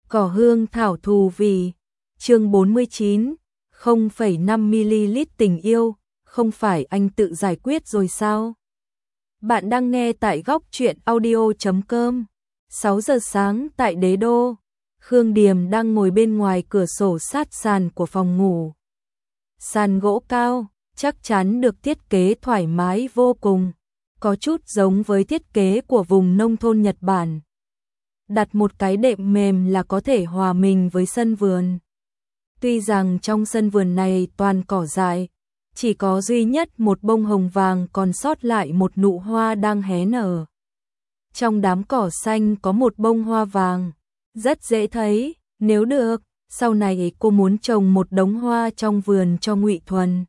Cỏ hương thảo thù vì. Chương 49, 0,5ml tình yêu, không phải anh tự giải quyết rồi sao? Bạn đang nghe tại góc truyện audio.com. 6 giờ sáng tại Đế Đô, Khương Điềm đang ngồi bên ngoài cửa sổ sát sàn của phòng ngủ. Sàn gỗ cao, chắc chắn được thiết kế thoải mái vô cùng, có chút giống với thiết kế của vùng nông thôn Nhật Bản. Đặt một cái đệm mềm là có thể hòa mình với sân vườn. Tuy rằng trong sân vườn này toàn cỏ dại, chỉ có duy nhất một bông hồng vàng còn sót lại một nụ hoa đang hé nở. Trong đám cỏ xanh có một bông hoa vàng, rất dễ thấy, nếu được, sau này cô muốn trồng một đống hoa trong vườn cho Ngụy Thuần.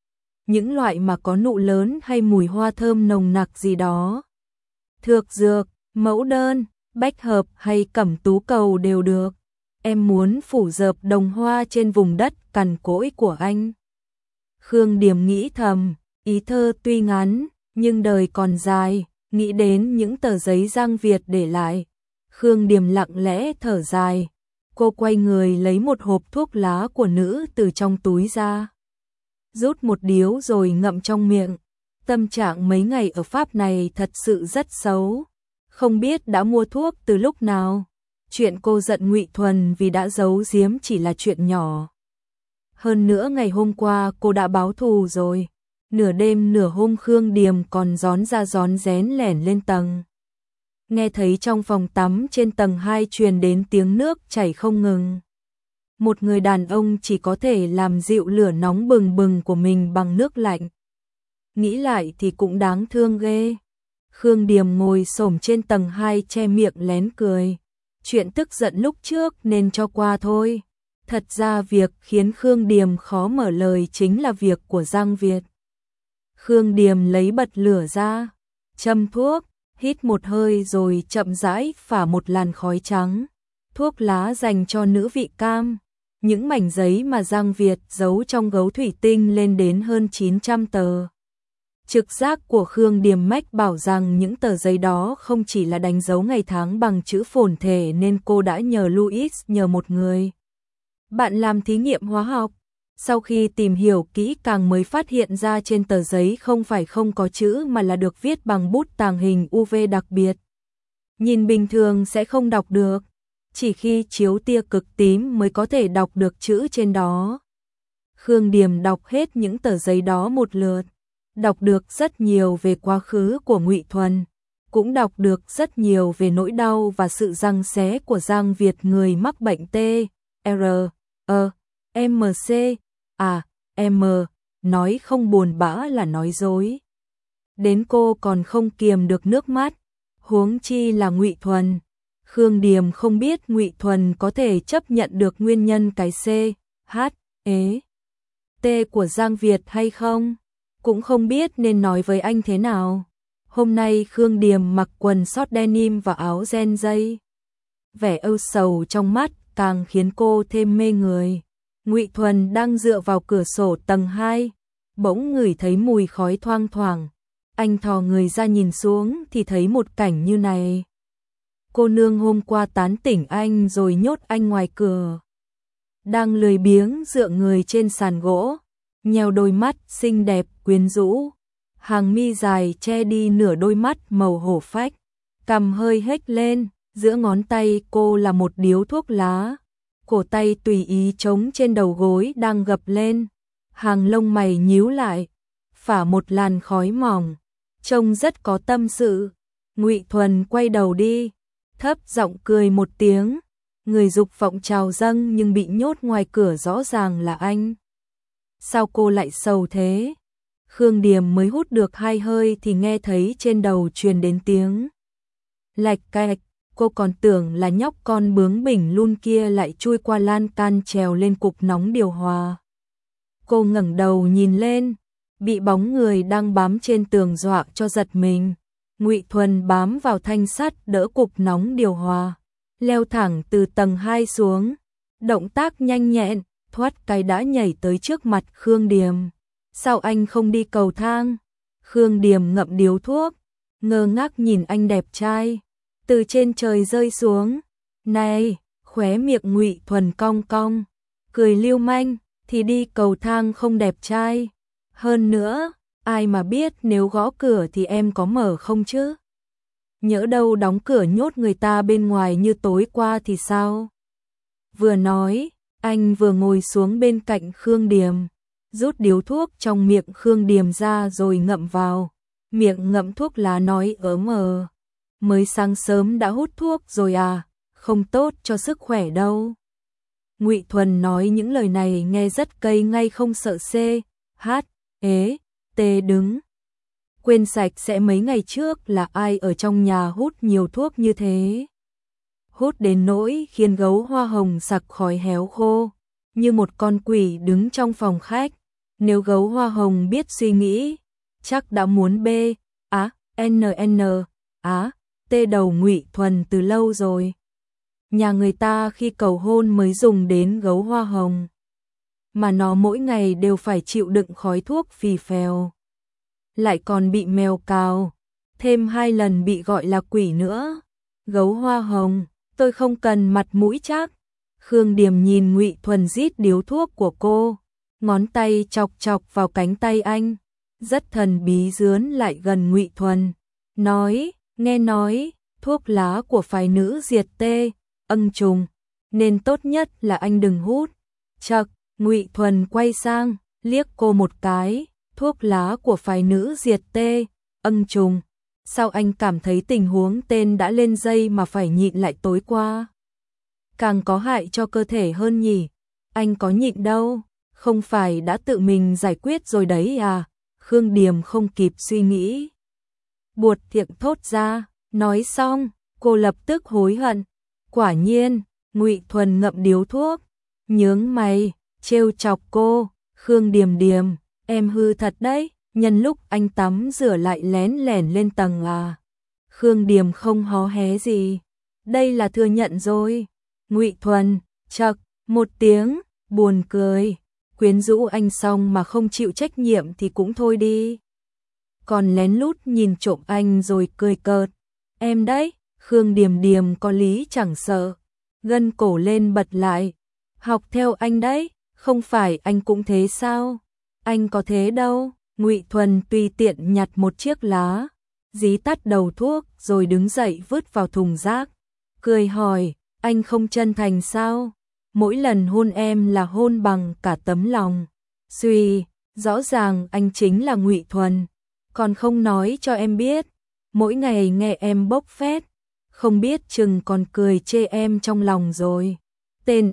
Những loại mà có nụ lớn hay mùi hoa thơm nồng nặc gì đó. Thược dược, mẫu đơn, bách hợp hay cẩm tú cầu đều được. Em muốn phủ dợp đồng hoa trên vùng đất cằn cỗi của anh. Khương Điềm nghĩ thầm, ý thơ tuy ngắn, nhưng đời còn dài, nghĩ đến những tờ giấy Giang Việt để lại. Khương Điềm lặng lẽ thở dài, cô quay người lấy một hộp thuốc lá của nữ từ trong túi ra. Rút một điếu rồi ngậm trong miệng. Tâm trạng mấy ngày ở Pháp này thật sự rất xấu. Không biết đã mua thuốc từ lúc nào. Chuyện cô giận Ngụy Thuần vì đã giấu giếm chỉ là chuyện nhỏ. Hơn nữa ngày hôm qua cô đã báo thù rồi. Nửa đêm nửa hôm Khương Điềm còn rón ra rón rén lẻn lên tầng. Nghe thấy trong phòng tắm trên tầng 2 truyền đến tiếng nước chảy không ngừng. Một người đàn ông chỉ có thể làm dịu lửa nóng bừng bừng của mình bằng nước lạnh. Nghĩ lại thì cũng đáng thương ghê. Khương Điềm ngồi xổm trên tầng 2 che miệng lén cười. Chuyện tức giận lúc trước nên cho qua thôi. Thật ra việc khiến Khương Điềm khó mở lời chính là việc của Giang Việt. Khương Điềm lấy bật lửa ra, châm thuốc, hít một hơi rồi chậm rãi phả một làn khói trắng. Thuốc lá dành cho nữ vị cam. Những mảnh giấy mà Giang Việt giấu trong gấu thủy tinh lên đến hơn 900 tờ. Trực giác của Khương Điềm mách bảo rằng những tờ giấy đó không chỉ là đánh dấu ngày tháng bằng chữ phồn thể nên cô đã nhờ Louis nhờ một người bạn làm thí nghiệm hóa học. Sau khi tìm hiểu kỹ càng mới phát hiện ra trên tờ giấy không phải không có chữ mà là được viết bằng bút tàng hình UV đặc biệt. Nhìn bình thường sẽ không đọc được, chỉ khi chiếu tia cực tím mới có thể đọc được chữ trên đó. Khương Điềm đọc hết những tờ giấy đó một lượt, đọc được rất nhiều về quá khứ của Ngụy Thuần, cũng đọc được rất nhiều về nỗi đau và sự giằng xé của Giang Việt người mắc bệnh T, R, E, M, C, A, M, nói không buồn bã là nói dối. Đến cô còn không kiềm được nước mắt, huống chi là Ngụy Thuần. Khương Điềm không biết Ngụy Thuần có thể chấp nhận được nguyên nhân cái C, H, E, T của Giang Việt hay không, cũng không biết nên nói với anh thế nào. Hôm nay Khương Điềm mặc quần short denim và áo ren dây. Vẻ âu sầu trong mắt càng khiến cô thêm mê người. Ngụy Thuần đang dựa vào cửa sổ tầng 2, bỗng ngửi thấy mùi khói thoang thoảng. Anh thò người ra nhìn xuống thì thấy một cảnh như này. Cô nương hôm qua tán tỉnh anh rồi nhốt anh ngoài cửa. Đang lười biếng dựa người trên sàn gỗ, nheo đôi mắt xinh đẹp quyến rũ. Hàng mi dài che đi nửa đôi mắt màu hổ phách, cằm hơi hếch lên, giữa ngón tay cô là một điếu thuốc lá. Cổ tay tùy ý trống trên đầu gối đang gập lên, hàng lông mày nhíu lại, phả một làn khói mỏng, trông rất có tâm sự. Ngụy Thuần quay đầu đi, thấp giọng cười một tiếng, người dục vọng trào dâng nhưng bị nhốt ngoài cửa rõ ràng là anh. Sao cô lại sầu thế? Khương Điềm mới hút được 2 hơi thì nghe thấy trên đầu truyền đến tiếng lạch cạch. Cô còn tưởng là nhóc con bướng bỉnh luôn kia lại chui qua lan can trèo lên cục nóng điều hòa. Cô ngẩng đầu nhìn lên, bị bóng người đang bám trên tường dọa cho giật mình. Ngụy Thuần bám vào thanh sắt đỡ cục nóng điều hòa, leo thẳng từ tầng 2 xuống, động tác nhanh nhẹn, thoát cái đã nhảy tới trước mặt Khương Điềm. Sao anh không đi cầu thang? Khương Điềm ngậm điếu thuốc, ngơ ngác nhìn anh đẹp trai từ trên trời rơi xuống. Này, Khóe miệng Ngụy Thuần cong cong, cười lưu manh, thì đi cầu thang không đẹp trai. Hơn nữa, ai mà biết nếu gõ cửa thì em có mở không chứ? Nhỡ đâu đóng cửa nhốt người ta bên ngoài như tối qua thì sao? Vừa nói, anh vừa ngồi xuống bên cạnh Khương Điềm, rút điếu thuốc trong miệng Khương Điềm ra rồi ngậm vào, miệng ngậm thuốc lá nói mờ. Mới sáng sớm đã hút thuốc rồi à, không tốt cho sức khỏe đâu. Ngụy Thuần nói những lời này nghe rất cay ngay không sợ CHT đứng. Quên sạch sẽ mấy ngày trước là ai ở trong nhà hút nhiều thuốc như thế. Hút đến nỗi khiến gấu hoa hồng sặc khói héo khô, như một con quỷ đứng trong phòng khách. Nếu gấu hoa hồng biết suy nghĩ, chắc đã muốn T đầu Ngụy Thuần từ lâu rồi. Nhà người ta khi cầu hôn mới dùng đến gấu hoa hồng, mà nó mỗi ngày đều phải chịu đựng khói thuốc phì phèo. Lại còn bị mèo cào, thêm 2 lần bị gọi là quỷ nữa. Gấu hoa hồng, tôi không cần mặt mũi chắc. Khương Điềm nhìn Ngụy Thuần rít điếu thuốc của cô, ngón tay chọc chọc vào cánh tay anh, rất thần bí dướn lại gần Ngụy Thuần, nói, nghe nói, thuốc lá của phái nữ diệt trùng, nên tốt nhất là anh đừng hút. Chậc, Ngụy Thuần quay sang, liếc cô một cái, thuốc lá của phái nữ diệt trùng. Sao anh cảm thấy tình huống tên đã lên dây mà phải nhịn lại tối qua? Càng có hại cho cơ thể hơn nhỉ? Anh có nhịn đâu, không phải đã tự mình giải quyết rồi đấy à? Khương Điềm không kịp suy nghĩ, buột miệng thốt ra, nói xong, cô lập tức hối hận. Quả nhiên, Ngụy Thuần ngậm điếu thuốc, nhướng mày, trêu chọc cô, Khương Điềm Điềm, em hư thật đấy, nhân lúc anh tắm rửa lại lén lẻn lên tầng à? Khương Điềm không hó hé gì, đây là thừa nhận rồi. Ngụy Thuần, chậc, một tiếng, buồn cười, quyến rũ anh xong mà không chịu trách nhiệm thì cũng thôi đi. Còn lén lút nhìn trộm anh rồi cười cợt, em đấy. Khương Điềm Điềm có lý chẳng sợ, gân cổ lên bật lại, học theo anh đấy, không phải anh cũng thế sao? Anh có thế đâu. Ngụy Thuần tùy tiện nhặt một chiếc lá, dí tắt đầu thuốc rồi đứng dậy vứt vào thùng rác, cười hỏi, anh không chân thành sao? Mỗi lần hôn em là hôn bằng cả tấm lòng. Suy, rõ ràng anh chính là Ngụy Thuần, còn không nói cho em biết, mỗi ngày nghe em bốc phét, không biết chừng còn cười chê em trong lòng rồi. Tên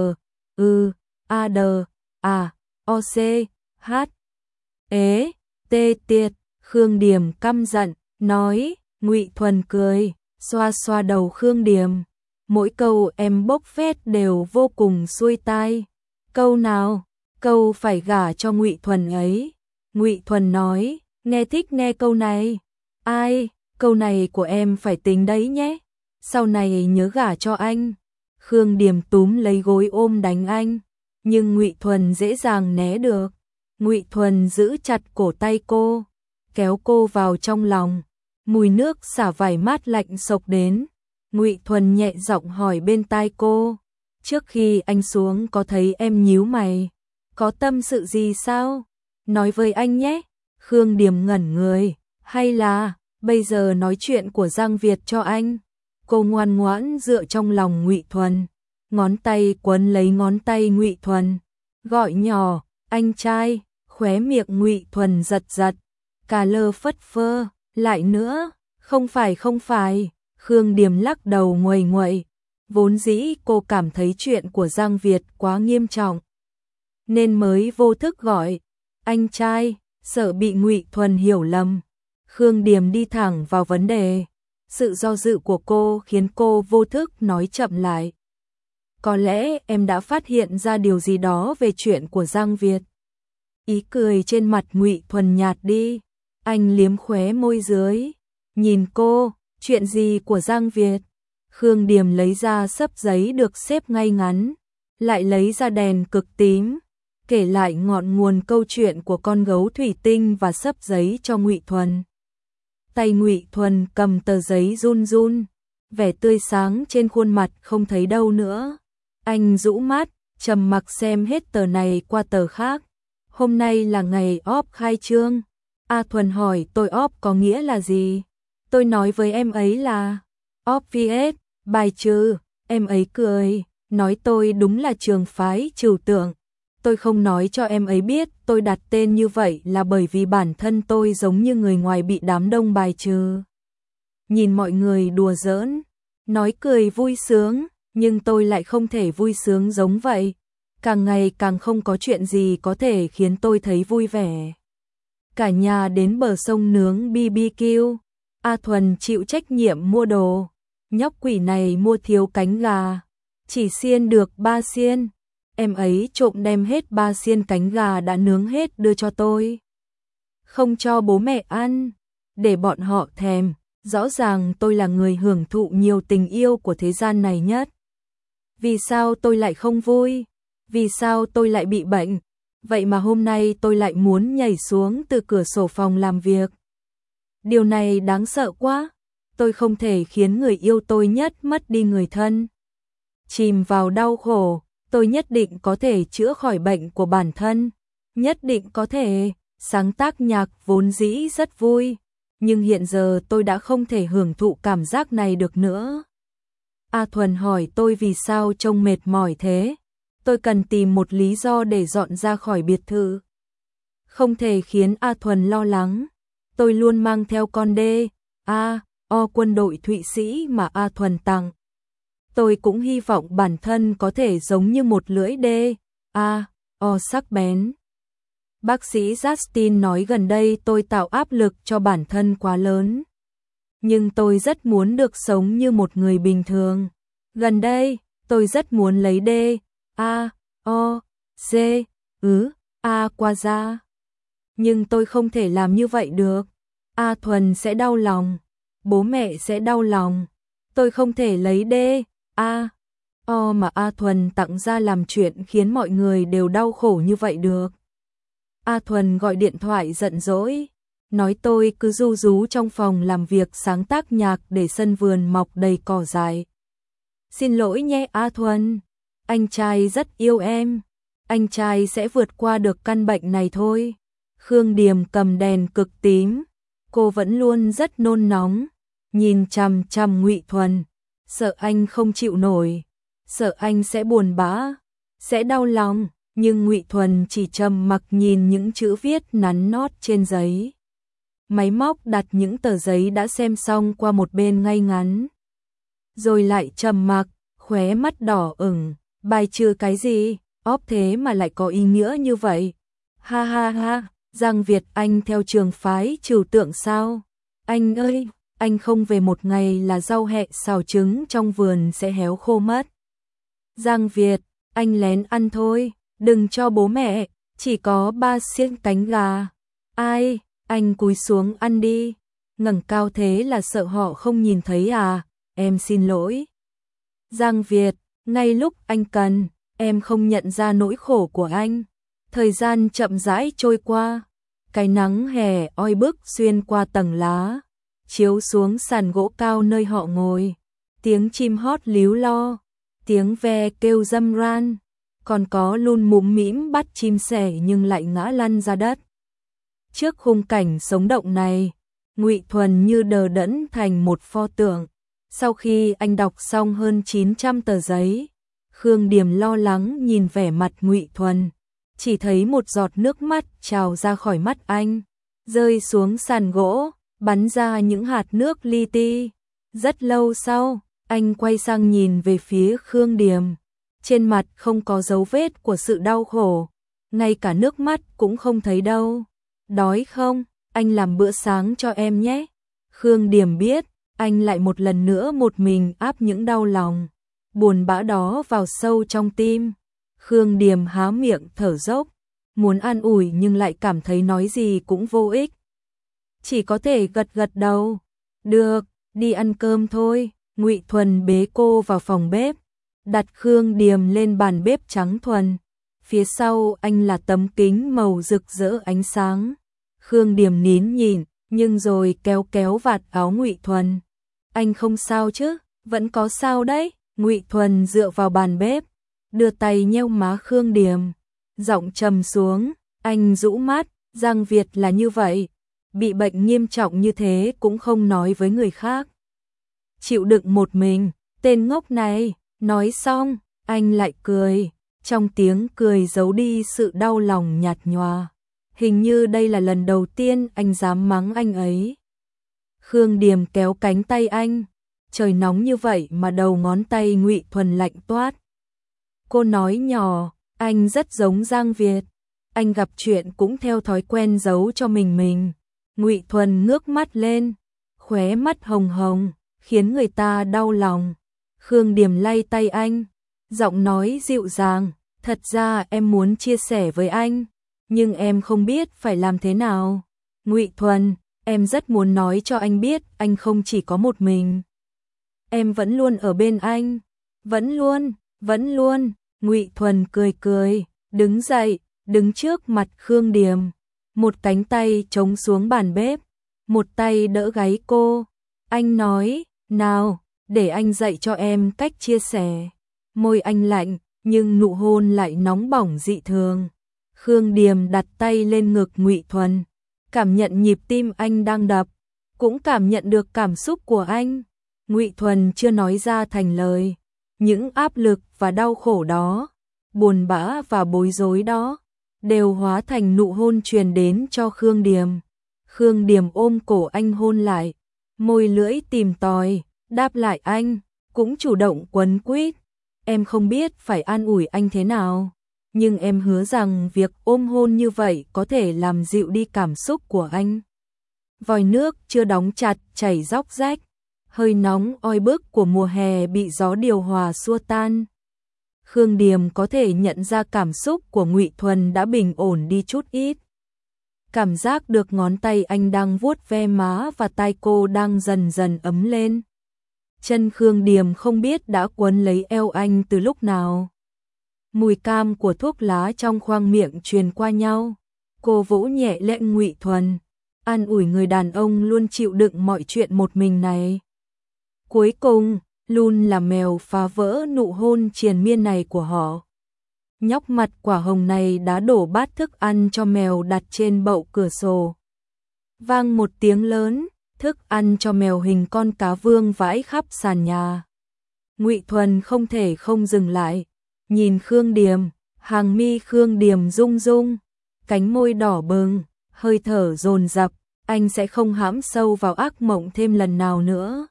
tiệt. Khương Điềm căm giận, nói. Ngụy Thuần cười, xoa xoa đầu Khương Điềm. Mỗi câu em bốc phét đều vô cùng xuôi tai. Câu nào? Câu phải gả cho Ngụy Thuần ấy. Ngụy Thuần nói, nghe thích nghe câu này. Ai? Câu này của em phải tính đấy nhé. Sau này nhớ gả cho anh. Khương Điềm túm lấy gối ôm đánh anh, nhưng Ngụy Thuần dễ dàng né được. Ngụy Thuần giữ chặt cổ tay cô, kéo cô vào trong lòng. Mùi nước xả vải mát lạnh xộc đến. Ngụy Thuần nhẹ giọng hỏi bên tai cô, trước khi anh xuống có thấy em nhíu mày, có tâm sự gì sao? Nói với anh nhé. Khương Điềm ngẩn người, hay là bây giờ nói chuyện của Giang Việt cho anh? Cô ngoan ngoãn dựa trong lòng Ngụy Thuần, ngón tay quấn lấy ngón tay Ngụy Thuần, gọi nhỏ, anh trai. Khóe miệng Ngụy Thuần giật giật, cà lơ phất phơ, lại nữa, không phải. Khương Điềm lắc đầu nguầy nguậy, vốn dĩ cô cảm thấy chuyện của Giang Việt quá nghiêm trọng, nên mới vô thức gọi, anh trai, sợ bị Ngụy Thuần hiểu lầm. Khương Điềm đi thẳng vào vấn đề. Sự do dự của cô khiến cô vô thức nói chậm lại. Có lẽ em đã phát hiện ra điều gì đó về chuyện của Giang Việt. Ý cười trên mặt Ngụy Thuần nhạt đi. Anh liếm khóe môi dưới, nhìn cô, chuyện gì của Giang Việt? Khương Điềm lấy ra xấp giấy được xếp ngay ngắn, lại lấy ra đèn cực tím, kể lại ngọn nguồn câu chuyện của con gấu thủy tinh và xấp giấy cho Ngụy Thuần. Tay Ngụy Thuần cầm tờ giấy run run, vẻ tươi sáng trên khuôn mặt không thấy đâu nữa. Anh rũ mắt, trầm mặc xem hết tờ này qua tờ khác. Hôm nay là ngày OP khai trương. A Thuần hỏi tôi OP có nghĩa là gì? Tôi nói với em ấy là obvious, bài trừ. Em ấy cười, nói tôi đúng là trường phái trừu tượng. Tôi không nói cho em ấy biết tôi đặt tên như vậy là bởi vì bản thân tôi giống như người ngoài bị đám đông bài trừ. Nhìn mọi người đùa giỡn, nói cười vui sướng, nhưng tôi lại không thể vui sướng giống vậy. Càng ngày càng không có chuyện gì có thể khiến tôi thấy vui vẻ. Cả nhà đến bờ sông nướng BBQ. A Thuần chịu trách nhiệm mua đồ. Nhóc quỷ này mua thiếu cánh gà, chỉ xiên được 3 xiên. Em ấy trộm đem hết 3 xiên cánh gà đã nướng hết đưa cho tôi. Không cho bố mẹ ăn, để bọn họ thèm. Rõ ràng tôi là người hưởng thụ nhiều tình yêu của thế gian này nhất. Vì sao tôi lại không vui? Vì sao tôi lại bị bệnh? Vậy mà hôm nay tôi lại muốn nhảy xuống từ cửa sổ phòng làm việc. Điều này đáng sợ quá. Tôi không thể khiến người yêu tôi nhất mất đi người thân. Chìm vào đau khổ, tôi nhất định có thể chữa khỏi bệnh của bản thân. Nhất định có thể. Sáng tác nhạc vốn dĩ rất vui, nhưng hiện giờ tôi đã không thể hưởng thụ cảm giác này được nữa. A Thuần hỏi tôi vì sao trông mệt mỏi thế. Tôi cần tìm một lý do để dọn ra khỏi biệt thự. Không thể khiến A Thuần lo lắng. Tôi luôn mang theo con D.A.O quân đội Thụy Sĩ mà A Thuần tặng. Tôi cũng hy vọng bản thân có thể giống như một lưỡi D.A.O sắc bén. Bác sĩ Justin nói gần đây tôi tạo áp lực cho bản thân quá lớn. Nhưng tôi rất muốn được sống như một người bình thường. Gần đây, tôi rất muốn lấy D.A.O.C.A qua da. Nhưng tôi không thể làm như vậy được. A Thuần sẽ đau lòng. Bố mẹ sẽ đau lòng. Tôi không thể lấy D.A.O mà A Thuần tặng ra làm chuyện khiến mọi người đều đau khổ như vậy được. A Thuần gọi điện thoại giận dỗi, nói tôi cứ ru rú trong phòng làm việc sáng tác nhạc để sân vườn mọc đầy cỏ dại. Xin lỗi nhé A Thuần, anh trai rất yêu em, anh trai sẽ vượt qua được căn bệnh này thôi. Khương Điềm cầm đèn cực tím, cô vẫn luôn rất nôn nóng, nhìn chằm chằm Ngụy Thuần, sợ anh không chịu nổi, sợ anh sẽ buồn bã, sẽ đau lòng. Nhưng Ngụy Thuần chỉ trầm mặc nhìn những chữ viết nắn nót trên giấy. Máy móc đặt những tờ giấy đã xem xong qua một bên ngay ngắn. Rồi lại trầm mặc, khóe mắt đỏ ửng, bài trừ cái gì, óp thế mà lại có ý nghĩa như vậy. Ha ha ha, Giang Việt Anh theo trường phái trừu tượng sao? Anh ơi, anh không về một ngày là rau hẹ xào trứng trong vườn sẽ héo khô mất. Giang Việt, anh lén ăn thôi. Đừng cho bố mẹ, chỉ có 3 xiên cánh gà. Ai, anh cúi xuống ăn đi. Ngẩng cao thế là sợ họ không nhìn thấy à, em xin lỗi. Giang Việt, ngay lúc anh cần, em không nhận ra nỗi khổ của anh. Thời gian chậm rãi trôi qua, cái nắng hè oi bức xuyên qua tầng lá, chiếu xuống sàn gỗ cao nơi họ ngồi. Tiếng chim hót líu lo, tiếng ve kêu râm ran. Còn có luôn múm mĩm bắt chim sẻ nhưng lại ngã lăn ra đất. Trước khung cảnh sống động này, Ngụy Thuần như đờ đẫn thành một pho tượng. Sau khi anh đọc xong hơn 900 tờ giấy, Khương Điềm lo lắng nhìn vẻ mặt Ngụy Thuần, chỉ thấy một giọt nước mắt trào ra khỏi mắt anh, rơi xuống sàn gỗ, bắn ra những hạt nước li ti. Rất lâu sau, anh quay sang nhìn về phía Khương Điềm. Trên mặt không có dấu vết của sự đau khổ, ngay cả nước mắt cũng không thấy đâu. Đói không? Anh làm bữa sáng cho em nhé. Khương Điềm biết, anh lại một lần nữa một mình áp những đau lòng, buồn bã đó vào sâu trong tim. Khương Điềm há miệng thở dốc, muốn an ủi nhưng lại cảm thấy nói gì cũng vô ích. Chỉ có thể gật gật đầu. Được, đi ăn cơm thôi. Ngụy Thuần bế cô vào phòng bếp, đặt Khương Điềm lên bàn bếp trắng thuần. Phía sau anh là tấm kính màu rực rỡ ánh sáng. Khương Điềm nín nhìn, nhưng rồi kéo kéo vạt áo Ngụy Thuần. Anh không sao chứ? Vẫn có sao đấy? Ngụy Thuần dựa vào bàn bếp, đưa tay nheo má Khương Điềm, giọng trầm xuống, anh rũ mắt, Giang Việt là như vậy, bị bệnh nghiêm trọng như thế cũng không nói với người khác. Chịu đựng một mình, tên ngốc này, nói xong, anh lại cười, trong tiếng cười giấu đi sự đau lòng nhạt nhòa. Hình như đây là lần đầu tiên anh dám mắng anh ấy. Khương Điềm kéo cánh tay anh, trời nóng như vậy mà đầu ngón tay Ngụy Thuần lạnh toát. Cô nói nhỏ, anh rất giống Giang Việt, anh gặp chuyện cũng theo thói quen giấu cho mình. Ngụy Thuần ngước mắt lên, khóe mắt hồng hồng, khiến người ta đau lòng. Khương Điềm lay tay anh, giọng nói dịu dàng, thật ra em muốn chia sẻ với anh, nhưng em không biết phải làm thế nào. Ngụy Thuần, em rất muốn nói cho anh biết anh không chỉ có một mình. Em vẫn luôn ở bên anh, vẫn luôn. Ngụy Thuần cười cười, đứng dậy, đứng trước mặt Khương Điềm, một cánh tay chống xuống bàn bếp, một tay đỡ gáy cô. Anh nói, nào, để anh dạy cho em cách chia sẻ. Môi anh lạnh, nhưng nụ hôn lại nóng bỏng dị thường. Khương Điềm đặt tay lên ngực Ngụy Thuần, cảm nhận nhịp tim anh đang đập, cũng cảm nhận được cảm xúc của anh. Ngụy Thuần chưa nói ra thành lời, những áp lực và đau khổ đó, buồn bã và bối rối đó, đều hóa thành nụ hôn truyền đến cho Khương Điềm. Khương Điềm ôm cổ anh hôn lại, môi lưỡi tìm tòi, đáp lại anh, cũng chủ động quấn quýt. Em không biết phải an ủi anh thế nào, nhưng em hứa rằng việc ôm hôn như vậy có thể làm dịu đi cảm xúc của anh. Vòi nước chưa đóng chặt chảy róc rách, hơi nóng oi bức của mùa hè bị gió điều hòa xua tan. Khương Điềm có thể nhận ra cảm xúc của Ngụy Thuần đã bình ổn đi chút ít. Cảm giác được ngón tay anh đang vuốt ve má và tai cô đang dần dần ấm lên. Chân Khương Điềm không biết đã quấn lấy eo anh từ lúc nào. Mùi cam của thuốc lá trong khoang miệng truyền qua nhau. Cô vỗ nhẹ lên Ngụy Thuần, an ủi người đàn ông luôn chịu đựng mọi chuyện một mình này. Cuối cùng, luôn là mèo phá vỡ nụ hôn triền miên này của họ. Nhóc mặt quả hồng này đã đổ bát thức ăn cho mèo đặt trên bậu cửa sổ. Vang một tiếng lớn, thức ăn cho mèo hình con cá vương vãi khắp sàn nhà. Ngụy Thuần không thể không dừng lại, nhìn Khương Điềm, hàng mi Khương Điềm rung rung, cánh môi đỏ bừng, hơi thở dồn dập, anh sẽ không hãm sâu vào ác mộng thêm lần nào nữa.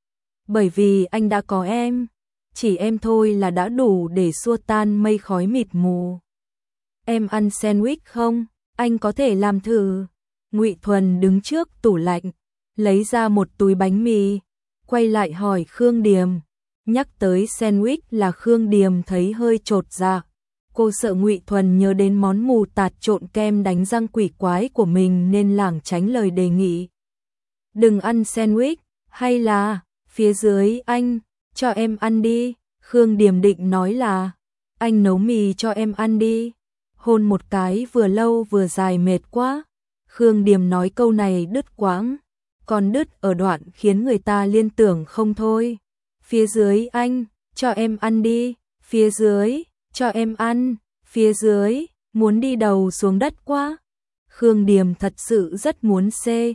Bởi vì anh đã có em, chỉ em thôi là đã đủ để xua tan mây khói mịt mù. Em ăn sandwich không? Anh có thể làm thử. Ngụy Thuần đứng trước tủ lạnh, lấy ra một túi bánh mì, quay lại hỏi Khương Điềm. Nhắc tới sandwich là Khương Điềm thấy hơi chột dạ. Cô sợ Ngụy Thuần nhớ đến món mù tạt trộn kem đánh răng quỷ quái của mình nên lảng tránh lời đề nghị. Đừng ăn sandwich, hay là phía dưới anh, cho em ăn đi. Khương Điềm định nói là anh nấu mì cho em ăn đi. Hôn một cái vừa lâu vừa dài mệt quá. Khương Điềm nói câu này đứt quãng, còn đứt ở đoạn khiến người ta liên tưởng không thôi. Phía dưới anh, cho em ăn đi. Phía dưới, cho em ăn. Phía dưới, muốn đi đầu xuống đất quá. Khương Điềm thật sự rất muốn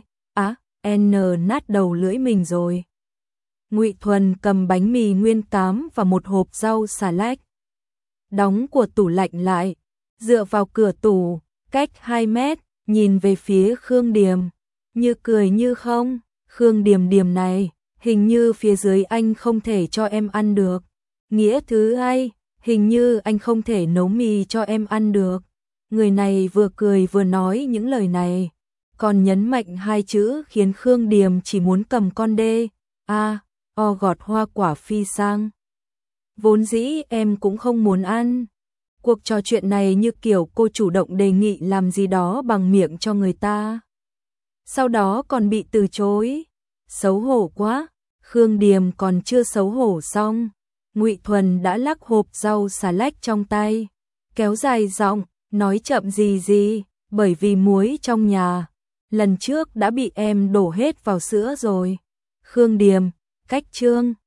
nát đầu lưỡi mình rồi. Ngụy Thuần cầm bánh mì nguyên cám và một hộp rau xà lách, đóng của tủ lạnh lại, dựa vào cửa tủ, cách 2 mét, nhìn về phía Khương Điềm, như cười như không. Khương Điềm này, hình như phía dưới anh không thể cho em ăn được. Nghĩa thứ hai, hình như anh không thể nấu mì cho em ăn được. Người này vừa cười vừa nói những lời này, còn nhấn mạnh 2 chữ khiến Khương Điềm chỉ muốn cầm con đê, gọt hoa quả phi sang. Vốn dĩ em cũng không muốn ăn. Cuộc trò chuyện này như kiểu cô chủ động đề nghị làm gì đó bằng miệng cho người ta, sau đó còn bị từ chối. Xấu hổ quá. Khương Điềm còn chưa xấu hổ xong, Ngụy Thuần đã lắc hộp rau xà lách trong tay, kéo dài giọng, nói chậm gì, bởi vì muối trong nhà lần trước đã bị em đổ hết vào sữa rồi. Khương Điềm, cách chương